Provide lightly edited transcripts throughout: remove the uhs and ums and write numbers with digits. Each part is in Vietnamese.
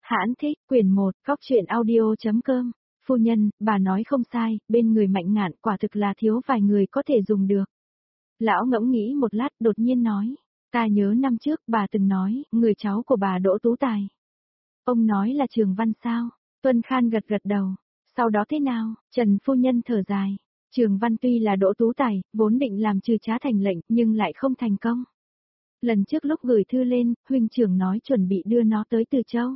Hãn thích, quyển 1, góc truyện audio.com. Phu nhân, bà nói không sai, bên người Mạnh Ngạn quả thực là thiếu vài người có thể dùng được. Lão ngẫm nghĩ một lát đột nhiên nói, ta nhớ năm trước bà từng nói, người cháu của bà Đỗ Tú Tài. Ông nói là Trường Văn sao? Tuân Khan gật gật đầu. Sau đó thế nào? Trần phu nhân thở dài. Trường Văn tuy là Đỗ Tú Tài, vốn định làm trừ trá thành lệnh nhưng lại không thành công. Lần trước lúc gửi thư lên, huynh trưởng nói chuẩn bị đưa nó tới Từ Châu.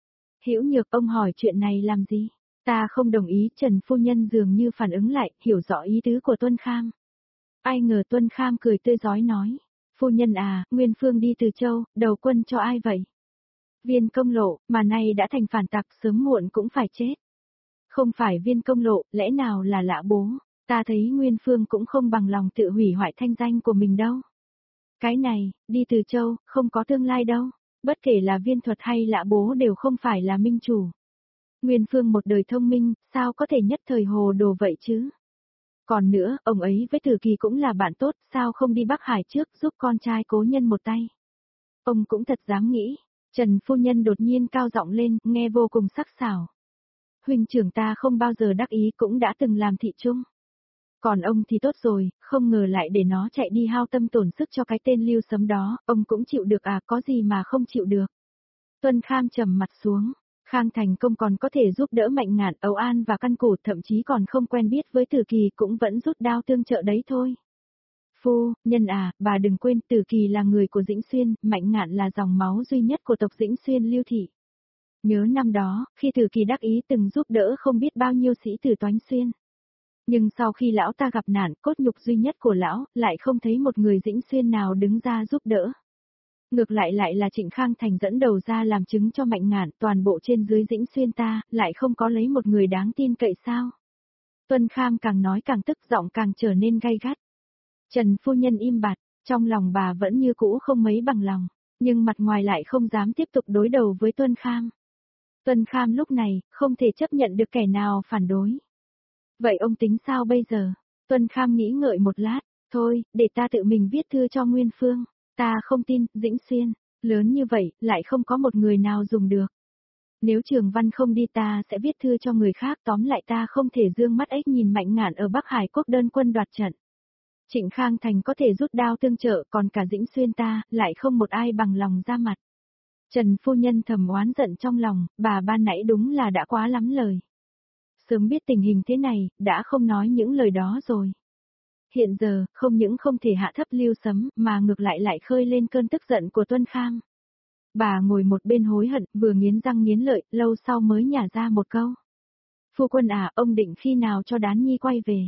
Hữu Nhược, ông hỏi chuyện này làm gì? Ta không đồng ý. Trần phu nhân dường như phản ứng lại, hiểu rõ ý tứ của Tuân Kham. Ai ngờ Tuân Kham cười tươi rói nói, phu nhân à, Nguyên Phương đi Từ Châu, đầu quân cho ai vậy? Viên Công Lộ, mà nay đã thành phản tặc, sớm muộn cũng phải chết. Không phải Viên Công Lộ, lẽ nào là Lã Bố? Ta thấy Nguyên Phương cũng không bằng lòng tự hủy hoại thanh danh của mình đâu. Cái này, đi Từ Châu, không có tương lai đâu. Bất kể là Viên Thuật hay Lã Bố đều không phải là minh chủ. Nguyên Phương một đời thông minh, sao có thể nhất thời hồ đồ vậy chứ? Còn nữa, ông ấy với Tử Kỳ cũng là bạn tốt, sao không đi Bắc Hải trước giúp con trai cố nhân một tay? Ông cũng thật dám nghĩ. Trần phu nhân đột nhiên cao giọng lên, nghe vô cùng sắc sảo. Huynh trưởng ta không bao giờ đắc ý, cũng đã từng làm thị trung. Còn ông thì tốt rồi, không ngờ lại để nó chạy đi hao tâm tổn sức cho cái tên Lưu Sấm đó, ông cũng chịu được à, có gì mà không chịu được. Tuân Kham trầm mặt xuống, Khang thành công còn có thể giúp đỡ Mạnh Ngạn, Âu An và Căn Củ, thậm chí còn không quen biết với Tử Kỳ cũng vẫn rút đao tương trợ đấy thôi. Phu nhân à, bà đừng quên Tử Kỳ là người của Dĩnh Xuyên, Mạnh Ngạn là dòng máu duy nhất của tộc Dĩnh Xuyên Lưu Thị. Nhớ năm đó, khi Tử Kỳ đắc ý từng giúp đỡ không biết bao nhiêu sĩ tử Toánh Xuyên. Nhưng sau khi lão ta gặp nạn, cốt nhục duy nhất của lão, lại không thấy một người Dĩnh Xuyên nào đứng ra giúp đỡ. Ngược lại là Trịnh Khang Thành dẫn đầu ra làm chứng cho Mạnh Ngạn, toàn bộ trên dưới Dĩnh Xuyên ta, lại không có lấy một người đáng tin cậy sao. Tuân Kham càng nói càng tức, giọng càng trở nên gay gắt. Trần phu nhân im bặt, trong lòng bà vẫn như cũ không mấy bằng lòng, nhưng mặt ngoài lại không dám tiếp tục đối đầu với Tuân Kham. Tuân Kham lúc này, không thể chấp nhận được kẻ nào phản đối. Vậy ông tính sao bây giờ? Tuân Kham nghĩ ngợi một lát, thôi, để ta tự mình viết thư cho Nguyên Phương. Ta không tin, Dĩnh Xuyên, lớn như vậy, lại không có một người nào dùng được. Nếu Trường Văn không đi ta sẽ viết thư cho người khác, tóm lại ta không thể dương mắt ếch nhìn Mạnh Ngạn ở Bắc Hải quốc đơn quân đoạt trận. Trịnh Khang Thành có thể rút đao tương trợ, còn cả Dĩnh Xuyên ta, lại không một ai bằng lòng ra mặt. Trần phu nhân thầm oán giận trong lòng, bà ban nãy đúng là đã quá lắm lời. Sớm biết tình hình thế này, đã không nói những lời đó rồi. Hiện giờ, không những không thể hạ thấp Lưu Sấm, mà ngược lại khơi lên cơn tức giận của Tuân Kham. Bà ngồi một bên hối hận, vừa nghiến răng nghiến lợi, lâu sau mới nhả ra một câu. Phu quân à, ông định khi nào cho Đán Nhi quay về?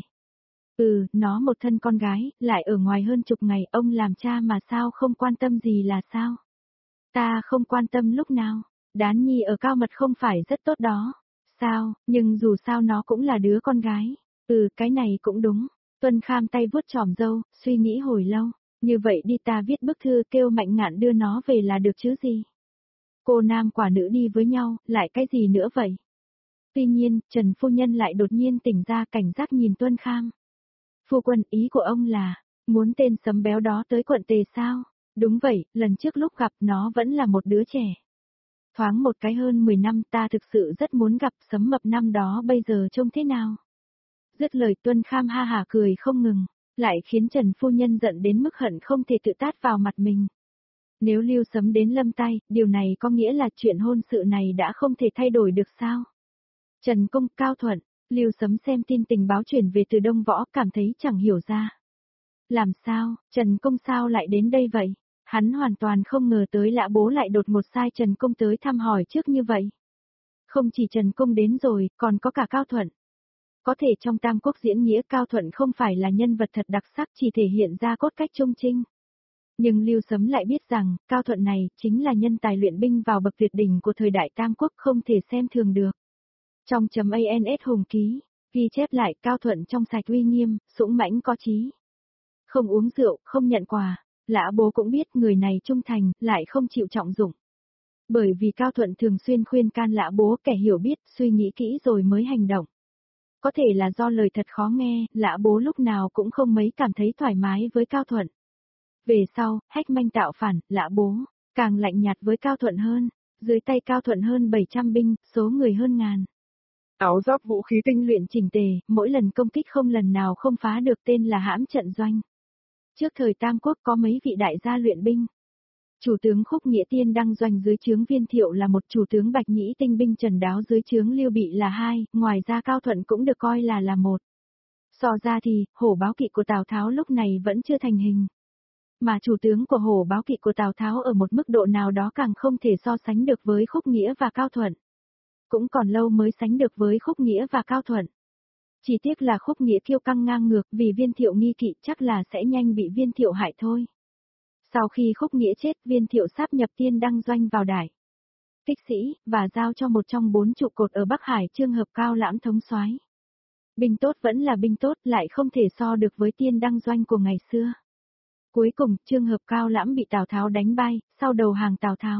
Nó một thân con gái, lại ở ngoài hơn chục ngày, ông làm cha mà sao không quan tâm gì là sao? Ta không quan tâm lúc nào, Đán Nhi ở Cao Mật không phải rất tốt đó. Sao, nhưng dù sao nó cũng là đứa con gái. Cái này cũng đúng. Tuân Kham tay vuốt chòm râu, suy nghĩ hồi lâu. Như vậy đi, ta viết bức thư kêu Mạnh Ngạn đưa nó về là được chứ gì. Cô nam quả nữ đi với nhau, lại cái gì nữa vậy? Tuy nhiên, Trần phu nhân lại đột nhiên tỉnh ra, cảnh giác nhìn Tuân Kham. Phu quân, ý của ông là, muốn tên Sấm béo đó tới quận Tề sao? Đúng vậy, lần trước lúc gặp nó vẫn là một đứa trẻ. Thoáng một cái hơn 10 năm, ta thực sự rất muốn gặp Sấm mập năm đó, bây giờ trông thế nào? Dứt lời Tuân Kham ha hả cười không ngừng, lại khiến Trần phu nhân giận đến mức hận không thể tự tát vào mặt mình. Nếu Lưu Sấm đến lâm tay, điều này có nghĩa là chuyện hôn sự này đã không thể thay đổi được sao? Trần Công, Cao Thuận, Lưu Sấm xem tin tình báo chuyển về từ Đông Võ, cảm thấy chẳng hiểu ra. Làm sao, Trần Công sao lại đến đây vậy? Hắn hoàn toàn không ngờ tới Lã Bố lại đột ngột sai Trần Công tới thăm hỏi trước như vậy. Không chỉ Trần Công đến rồi, còn có cả Cao Thuận. Có thể trong Tam Quốc diễn nghĩa Cao Thuận không phải là nhân vật thật đặc sắc, chỉ thể hiện ra cốt cách trung trinh. Nhưng Lưu Sấm lại biết rằng, Cao Thuận này chính là nhân tài luyện binh vào bậc tuyệt đỉnh của thời đại Tam Quốc, không thể xem thường được. Trong ANS Hùng Ký, ghi chép lại Cao Thuận trong sạch uy nghiêm, dũng mãnh có chí. Không uống rượu, không nhận quà. Lã Bố cũng biết người này trung thành, lại không chịu trọng dụng. Bởi vì Cao Thuận thường xuyên khuyên can Lã Bố, kẻ hiểu biết, suy nghĩ kỹ rồi mới hành động. Có thể là do lời thật khó nghe, Lã Bố lúc nào cũng không mấy cảm thấy thoải mái với Cao Thuận. Về sau, Hách Manh tạo phản, Lã Bố càng lạnh nhạt với Cao Thuận hơn, Dưới tay Cao Thuận hơn 700 binh, số người hơn ngàn. Áo giáp vũ khí tinh luyện chỉnh tề, mỗi lần công kích không lần nào không phá được, tên là hãm trận doanh. Trước thời Tam Quốc có mấy vị đại gia luyện binh. Chủ tướng Khúc Nghĩa Tiên đăng doanh dưới trướng Viên Thiệu là một, chủ tướng Bạch Nhĩ tinh binh Trần Đáo dưới trướng Lưu Bị là hai, ngoài ra Cao Thuận cũng được coi là một. So ra thì, hổ báo kỵ của Tào Tháo lúc này vẫn chưa thành hình. Mà chủ tướng của hổ báo kỵ của Tào Tháo ở một mức độ nào đó càng không thể so sánh được với Khúc Nghĩa và Cao Thuận. Cũng còn lâu mới sánh được với Khúc Nghĩa và Cao Thuận. Chỉ tiếc là Khúc Nghĩa kiêu căng ngang ngược, vì Viên Thiệu nghi kỵ chắc là sẽ nhanh bị Viên Thiệu hại thôi. Sau khi Khúc Nghĩa chết, Viên Thiệu sáp nhập Tiên đăng doanh vào Đại Kích Sĩ, và giao cho một trong 4 trụ cột ở Bắc Hải Trương Hợp Cao Lãm thống soái. Binh tốt vẫn là binh tốt, lại không thể so được với Tiên đăng doanh của ngày xưa. Cuối cùng, Trương Hợp Cao Lãm bị Tào Tháo đánh bay, sau đầu hàng Tào Tháo.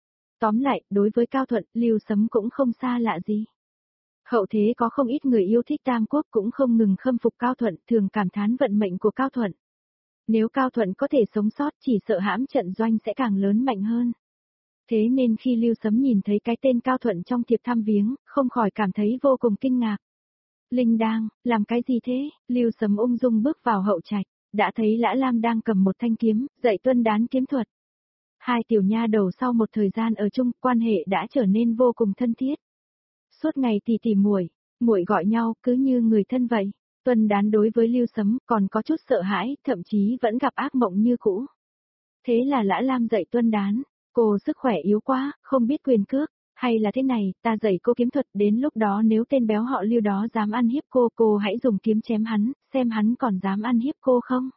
Tóm lại, đối với Cao Thuận, Lưu Sấm cũng không xa lạ gì. Hậu thế có không ít người yêu thích Tam Quốc cũng không ngừng khâm phục Cao Thuận, thường cảm thán vận mệnh của Cao Thuận. Nếu Cao Thuận có thể sống sót, chỉ sợ hãm trận doanh sẽ càng lớn mạnh hơn. Thế nên khi Lưu Sấm nhìn thấy cái tên Cao Thuận trong thiệp thăm viếng, không khỏi cảm thấy vô cùng kinh ngạc. Linh đang, làm cái gì thế? Lưu Sấm ung dung bước vào hậu trạch, đã thấy Lã Lam đang cầm một thanh kiếm, dạy Tuân Đán kiếm thuật. Hai tiểu nha đầu sau một thời gian ở chung, quan hệ đã trở nên vô cùng thân thiết. Suốt ngày tỉ muội gọi nhau, cứ như người thân vậy. Tuân Đán đối với Lưu Sấm còn có chút sợ hãi, thậm chí vẫn gặp ác mộng như cũ. Thế là Lã Lam dạy Tuân Đán, cô sức khỏe yếu quá, không biết quyền cước, hay là thế này, ta dạy cô kiếm thuật, đến lúc đó nếu tên béo họ Lưu đó dám ăn hiếp cô hãy dùng kiếm chém hắn, xem hắn còn dám ăn hiếp cô không.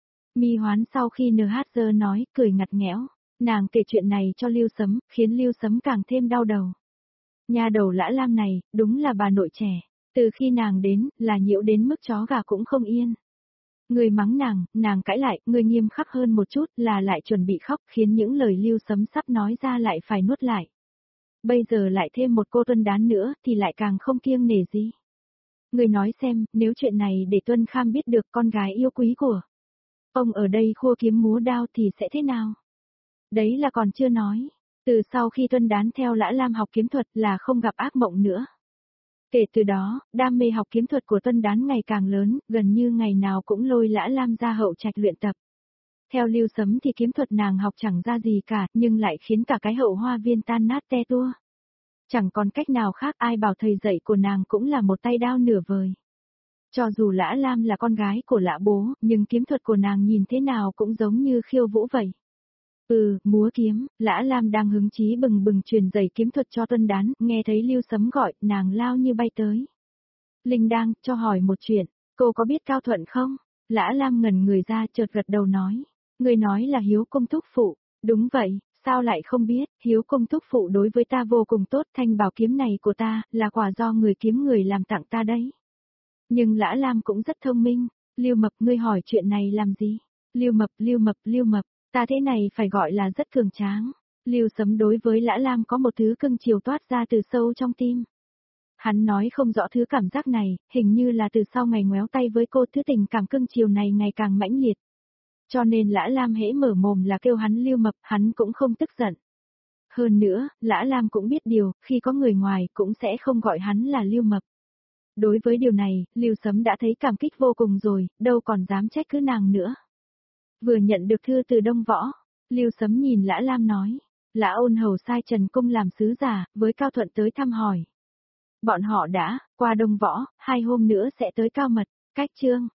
Mi Hoán sau khi NHZ nói, cười ngặt nghẽo, nàng kể chuyện này cho Lưu Sấm, khiến Lưu Sấm càng thêm đau đầu. Nhà đầu Lã Lam này, đúng là bà nội trẻ, từ khi nàng đến, là nhiễu đến mức chó gà cũng không yên. Người mắng nàng cãi lại, người nghiêm khắc hơn một chút là lại chuẩn bị khóc, khiến những lời Lưu Sấm sắp nói ra lại phải nuốt lại. Bây giờ lại thêm một cô Tuân Đán nữa thì lại càng không kiêng nể gì. Người nói xem, nếu chuyện này để Tuân Kham biết được con gái yêu quý của ông ở đây khua kiếm múa đao thì sẽ thế nào? Đấy là còn chưa nói. Từ sau khi Tuân Đán theo Lã Lam học kiếm thuật là không gặp ác mộng nữa. Kể từ đó, đam mê học kiếm thuật của Tuân Đán ngày càng lớn, gần như ngày nào cũng lôi Lã Lam ra hậu trạch luyện tập. Theo Lưu Sấm thì kiếm thuật nàng học chẳng ra gì cả, nhưng lại khiến cả cái hậu hoa viên tan nát te tua. Chẳng còn cách nào khác, ai bảo thầy dạy của nàng cũng là một tay đao nửa vời. Cho dù Lã Lam là con gái của Lã bố, nhưng kiếm thuật của nàng nhìn thế nào cũng giống như khiêu vũ vậy. Múa kiếm, Lã Lam đang hứng chí bừng bừng truyền dạy kiếm thuật cho Tuân Đán, nghe thấy Lưu Sấm gọi, nàng lao như bay tới. Linh đang, cho hỏi một chuyện, cô có biết Cao Thuận không? Lã Lam ngẩn người ra chợt gật đầu nói. Người nói là Hiếu Công thúc phụ, đúng vậy, sao lại không biết, Hiếu Công thúc phụ đối với ta vô cùng tốt, thanh bảo kiếm này của ta, là quà do người kiếm người làm tặng ta đấy. Nhưng Lã Lam cũng rất thông minh, Lưu Mập ngươi hỏi chuyện này làm gì? Lưu Mập, ta thế này phải gọi là rất cường tráng. Lưu Sấm đối với Lã Lam có một thứ cưng chiều toát ra từ sâu trong tim. Hắn nói không rõ thứ cảm giác này, hình như là từ sau ngày ngoéo tay với cô, thứ tình cảm cưng chiều này ngày càng mãnh liệt. Cho nên Lã Lam hễ mở mồm là kêu hắn Lưu Mập, hắn cũng không tức giận. Hơn nữa, Lã Lam cũng biết điều, khi có người ngoài cũng sẽ không gọi hắn là Lưu Mập. Đối với điều này, Lưu Sấm đã thấy cảm kích vô cùng rồi, đâu còn dám trách cứ nàng nữa. Vừa nhận được thư từ Đông Võ, Lưu Sấm nhìn Lã Lam nói, Lã Ôn Hầu sai Trần Cung làm sứ giả, với Cao Thuận tới thăm hỏi. Bọn họ đã, qua Đông Võ, 2 hôm nữa sẽ tới Cao Mật, cách Chương.